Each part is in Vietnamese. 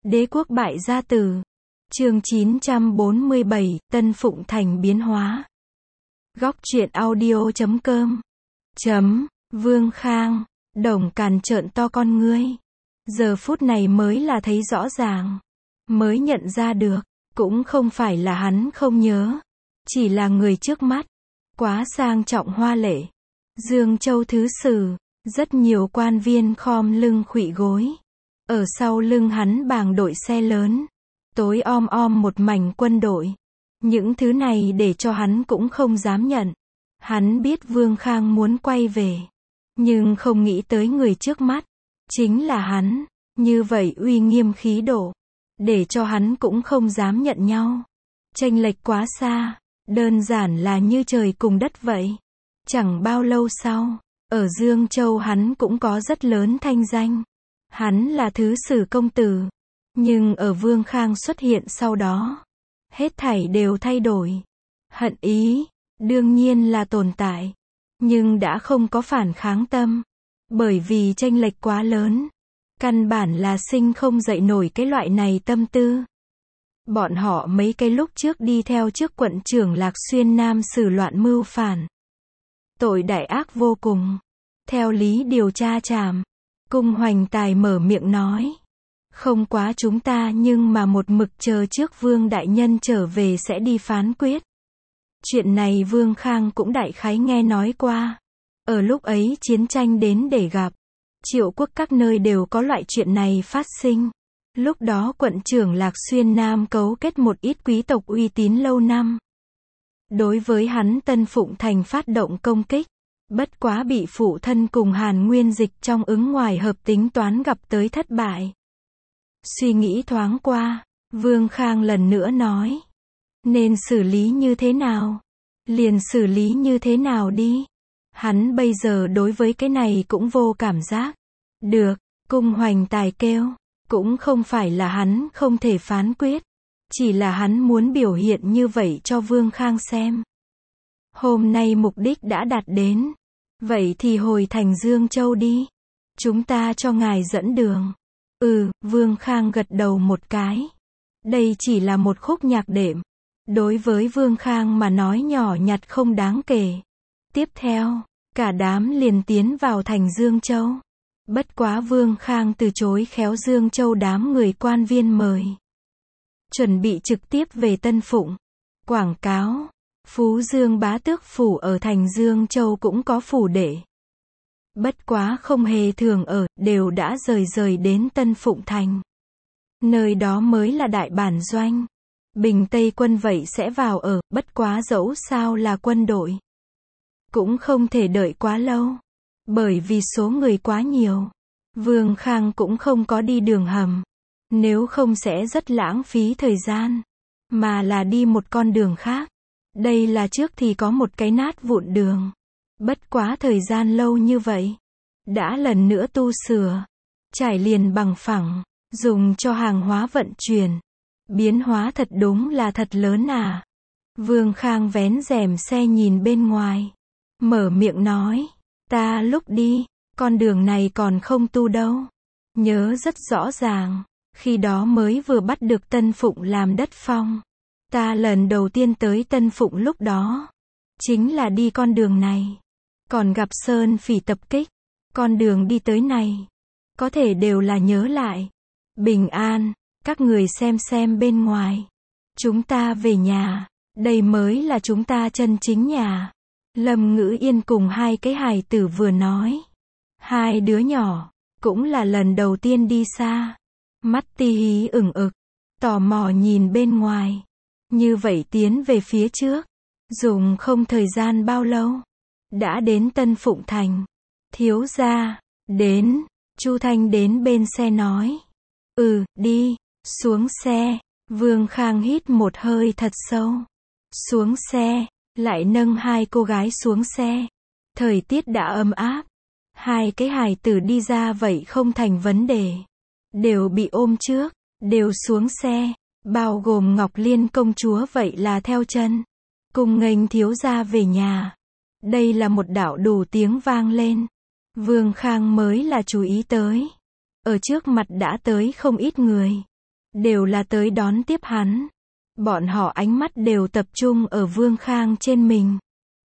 Đế quốc bại gia tử. Chương 947, Tân Phụng Thành biến hóa. Góc truyện audio.com. Vương Khang, Đồng Càn trợn to con ngươi. Giờ phút này mới là thấy rõ ràng. Mới nhận ra được, cũng không phải là hắn không nhớ. Chỉ là người trước mắt. Quá sang trọng hoa lệ. Dương Châu thứ sử, rất nhiều quan viên khom lưng khuỵu gối. Ở sau lưng hắn bàng đội xe lớn. Tối om om một mảnh quân đội. Những thứ này để cho hắn cũng không dám nhận. Hắn biết Vương Khang muốn quay về. Nhưng không nghĩ tới người trước mắt. Chính là hắn. Như vậy uy nghiêm khí độ. Để cho hắn cũng không dám nhận nhau. Chênh lệch quá xa. Đơn giản là như trời cùng đất vậy. Chẳng bao lâu sau. Ở Dương Châu hắn cũng có rất lớn thanh danh. Hắn là thứ sử công tử. Nhưng ở Vương Khang xuất hiện sau đó. Hết thảy đều thay đổi. Hận ý, đương nhiên là tồn tại. Nhưng đã không có phản kháng tâm. Bởi vì chênh lệch quá lớn. Căn bản là sinh không dậy nổi cái loại này tâm tư. Bọn họ mấy cái lúc trước đi theo trước quận trưởng Lạc Xuyên Nam xử loạn mưu phản. Tội đại ác vô cùng. Theo lý điều tra trảm. Cung Hoành Tài mở miệng nói. Không quá chúng ta nhưng mà một mực chờ trước Vương Đại Nhân trở về sẽ đi phán quyết. Chuyện này Vương Khang cũng đại khái nghe nói qua. Ở lúc ấy chiến tranh đến để gặp. Triệu quốc các nơi đều có loại chuyện này phát sinh. Lúc đó quận trưởng Lạc Xuyên Nam cấu kết một ít quý tộc uy tín lâu năm. Đối với hắn Tân Phụng Thành phát động công kích. Bất quá bị phụ thân cùng Hàn Nguyên Dịch trong ứng ngoài hợp tính toán gặp tới thất bại. Suy nghĩ thoáng qua, Vương Khang lần nữa nói. Nên xử lý như thế nào? Liền xử lý như thế nào đi? Hắn bây giờ đối với cái này cũng vô cảm giác. Được, Cung Hoành Tài kêu. Cũng không phải là hắn không thể phán quyết. Chỉ là hắn muốn biểu hiện như vậy cho Vương Khang xem. Hôm nay mục đích đã đạt đến. Vậy thì hồi thành Dương Châu đi. Chúng ta cho ngài dẫn đường. Vương Khang gật đầu một cái. Đây chỉ là một khúc nhạc đệm. Đối với Vương Khang mà nói nhỏ nhặt không đáng kể. Tiếp theo, cả đám liền tiến vào thành Dương Châu. Bất quá Vương Khang từ chối khéo Dương Châu đám người quan viên mời. Chuẩn bị trực tiếp về Tân Phụng. Quảng cáo. Phú Dương Bá Tước Phủ ở thành Dương Châu cũng có phủ đệ. Bất quá không hề thường ở, đều đã rời đến Tân Phụng Thành. Nơi đó mới là đại bản doanh. Bình Tây quân vậy sẽ vào ở, bất quá dẫu sao là quân đội. Cũng không thể đợi quá lâu. Bởi vì số người quá nhiều. Vương Khang cũng không có đi đường hầm. Nếu không sẽ rất lãng phí thời gian. Mà là đi một con đường khác. Đây là trước thì có một cái nát vụn đường. Bất quá thời gian lâu như vậy. Đã lần nữa tu sửa. Trải liền bằng phẳng. Dùng cho hàng hóa vận chuyển. Biến hóa thật đúng là thật lớn à. Vương Khang vén rèm xe nhìn bên ngoài. Mở miệng nói. Ta lúc đi, con đường này còn không tu đâu. Nhớ rất rõ ràng. Khi đó mới vừa bắt được Tân Phụng làm đất phong. Ta lần đầu tiên tới Tân Phụng lúc đó. Chính là đi con đường này. Còn gặp Sơn Phỉ tập kích. Con đường đi tới này. Có thể đều là nhớ lại. Bình an, các người xem bên ngoài. Chúng ta về nhà. Đây mới là chúng ta chân chính nhà. Lâm Ngữ Yên cùng hai cái hài tử vừa nói. Hai đứa nhỏ. Cũng là lần đầu tiên đi xa. Mắt ti hí ửng ực. Tò mò nhìn bên ngoài. Như vậy tiến về phía trước. Dùng không thời gian bao lâu. Đã đến Tân Phụng Thành. Thiếu gia, đến. Chu Thanh đến bên xe nói. Đi. Xuống xe. Vương Khang hít một hơi thật sâu. Xuống xe. Lại nâng hai cô gái xuống xe. Thời tiết đã ấm áp. Hai cái hài tử đi ra vậy không thành vấn đề. Đều bị ôm trước. Đều xuống xe. Bao gồm Ngọc Liên công chúa vậy là theo chân. Cùng nghênh thiếu gia về nhà. Đây là một đạo đủ tiếng vang lên. Vương Khang mới là chú ý tới. Ở trước mặt đã tới không ít người. đều là tới đón tiếp hắn. Bọn họ ánh mắt đều tập trung ở Vương Khang trên mình.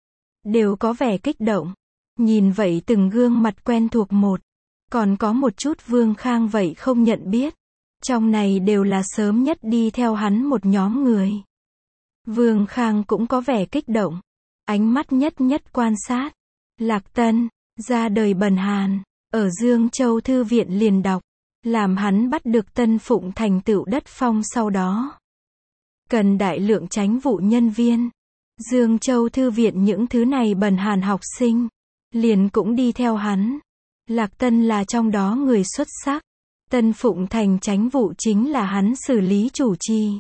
Đều có vẻ kích động. Nhìn vậy từng gương mặt quen thuộc một. Còn có một chút Vương Khang vậy không nhận biết. Trong này đều là sớm nhất đi theo hắn một nhóm người. Vương Khang cũng có vẻ kích động. Ánh mắt nhất nhất quan sát. Lạc Tân, ra đời bần hàn, ở Dương Châu Thư viện liền đọc. Làm hắn bắt được Tân Phụng thành tựu đất phong sau đó. Cần đại lượng chánh vụ nhân viên. Dương Châu Thư viện những thứ này bần hàn học sinh. Liền cũng đi theo hắn. Lạc Tân là trong đó người xuất sắc. Tân Phụng thành chánh vụ chính là hắn xử lý chủ trì.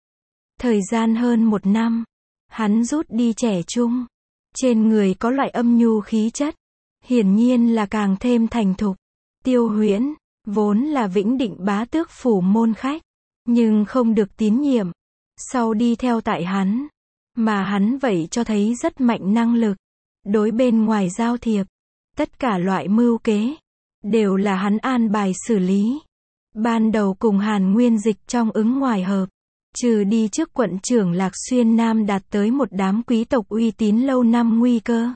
Thời gian hơn 1 năm. Hắn rút đi trẻ trung. Trên người có loại âm nhu khí chất. Hiển nhiên là càng thêm thành thục. Tiêu Huyễn, vốn là Vĩnh Định bá tước phủ môn khách. Nhưng không được tín nhiệm. Sau đi theo tại hắn. Mà hắn vậy cho thấy rất mạnh năng lực. Đối bên ngoài giao thiệp. Tất cả loại mưu kế. Đều là hắn an bài xử lý. Ban đầu cùng Hàn Nguyên Dịch trong ứng ngoài hợp. Trừ đi trước quận trưởng Lạc Xuyên Nam đạt tới một đám quý tộc uy tín lâu năm nguy cơ.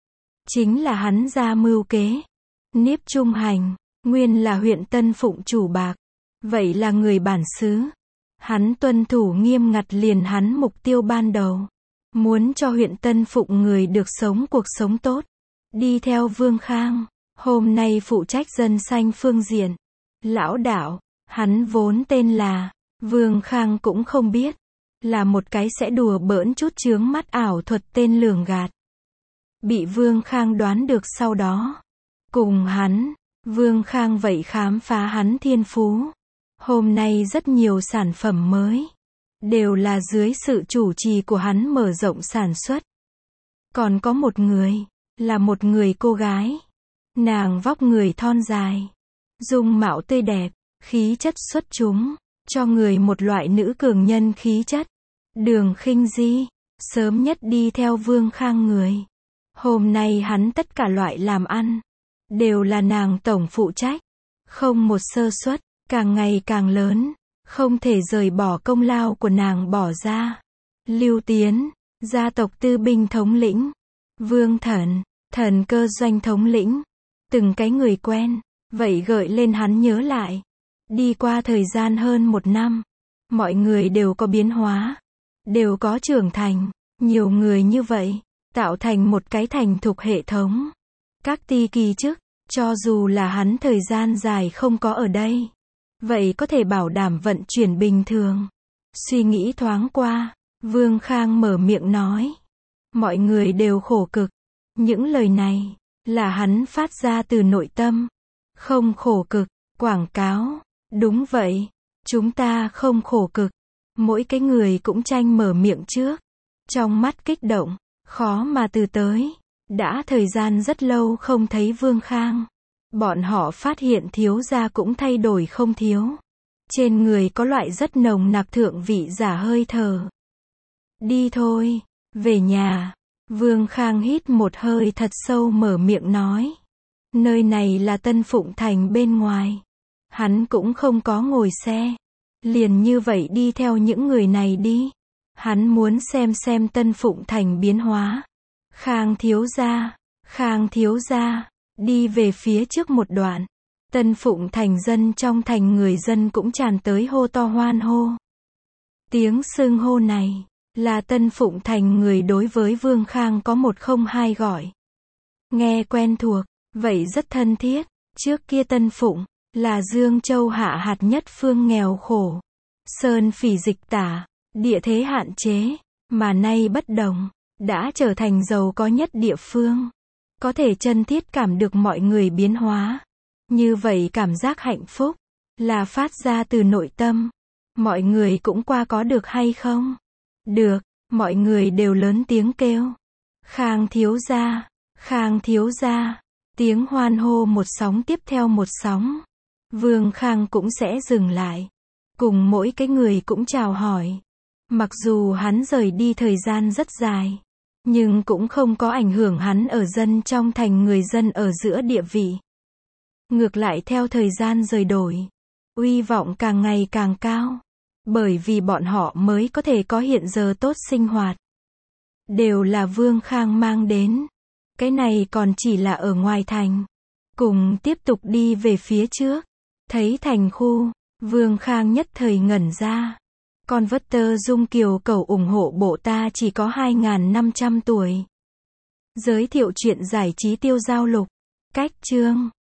Chính là hắn ra mưu kế. Niếp Trung Hành, nguyên là huyện Tân Phụng chủ bạc. Vậy là người bản xứ. Hắn tuân thủ nghiêm ngặt liền hắn mục tiêu ban đầu. Muốn cho huyện Tân Phụng người được sống cuộc sống tốt. Đi theo Vương Khang, hôm nay phụ trách dân sanh phương diện. Lão đạo, hắn vốn tên là, Vương Khang cũng không biết. Là một cái sẽ đùa bỡn chút chướng mắt ảo thuật tên lường gạt. Bị Vương Khang đoán được sau đó. Cùng hắn, Vương Khang vậy khám phá hắn thiên phú. Hôm nay rất nhiều sản phẩm mới. Đều là dưới sự chủ trì của hắn mở rộng sản xuất. Còn có một người, là một người cô gái. Nàng vóc người thon dài. Dung mạo tươi đẹp, khí chất xuất chúng. Cho người một loại nữ cường nhân khí chất. Đường Khinh Di, sớm nhất đi theo Vương Khang người. Hôm nay hắn tất cả loại làm ăn. Đều là nàng tổng phụ trách. Không một sơ suất, càng ngày càng lớn. Không thể rời bỏ công lao của nàng bỏ ra. Lưu Tiến, gia tộc tư binh thống lĩnh. Vương Thần, thần cơ doanh thống lĩnh. Từng cái người quen. Vậy gợi lên hắn nhớ lại. Đi qua thời gian hơn 1 năm. Mọi người đều có biến hóa. Đều có trưởng thành. Nhiều người như vậy. Tạo thành một cái thành thục hệ thống. Các ty kỳ chức. Cho dù là hắn thời gian dài không có ở đây. Vậy có thể bảo đảm vận chuyển bình thường. Suy nghĩ thoáng qua. Vương Khang mở miệng nói. Mọi người đều khổ cực. Những lời này. Là hắn phát ra từ nội tâm. Không khổ cực. Quảng cáo. Đúng vậy. Chúng ta không khổ cực. Mỗi cái người cũng tranh mở miệng trước. Trong mắt kích động. Khó mà từ tới. Đã thời gian rất lâu không thấy Vương Khang. Bọn họ phát hiện thiếu gia cũng thay đổi không thiếu. Trên người có loại rất nồng nặc thượng vị giả hơi thở. Đi thôi. Về nhà. Vương Khang hít một hơi thật sâu mở miệng nói. Nơi này là Tân Phụng thành bên ngoài. Hắn cũng không có ngồi xe. Liền như vậy đi theo những người này đi. Hắn muốn xem Tân Phụng thành biến hóa. Khang thiếu gia, đi về phía trước một đoạn. Tân Phụng thành dân trong thành người dân cũng tràn tới hô to hoan hô. Tiếng xưng hô này, là Tân Phụng thành người đối với Vương Khang có 102 gọi. Nghe quen thuộc, vậy rất thân thiết. Trước kia Tân Phụng, là Dương Châu hạ hạt nhất phương nghèo khổ. Sơn phỉ dịch tả, địa thế hạn chế, mà nay bất đồng, đã trở thành giàu có nhất địa phương. Có thể chân thiết cảm được mọi người biến hóa. Như vậy cảm giác hạnh phúc, là phát ra từ nội tâm. Mọi người cũng qua có được hay không? Được, mọi người đều lớn tiếng kêu. Khang thiếu gia, tiếng hoan hô một sóng tiếp theo một sóng. Vương Khang cũng sẽ dừng lại. Cùng mỗi cái người cũng chào hỏi. Mặc dù hắn rời đi thời gian rất dài. Nhưng cũng không có ảnh hưởng hắn ở dân trong thành người dân ở giữa địa vị. Ngược lại theo thời gian rời đổi. Uy vọng càng ngày càng cao. Bởi vì bọn họ mới có thể có hiện giờ tốt sinh hoạt. Đều là Vương Khang mang đến. Cái này còn chỉ là ở ngoài thành. Cùng tiếp tục đi về phía trước. Thấy thành khu, Vương Khang nhất thời ngẩn ra. Con vất tơ Dung Kiều cầu ủng hộ bộ ta chỉ có 2.500 tuổi. Giới thiệu chuyện giải trí tiêu giao lục. Cách chương.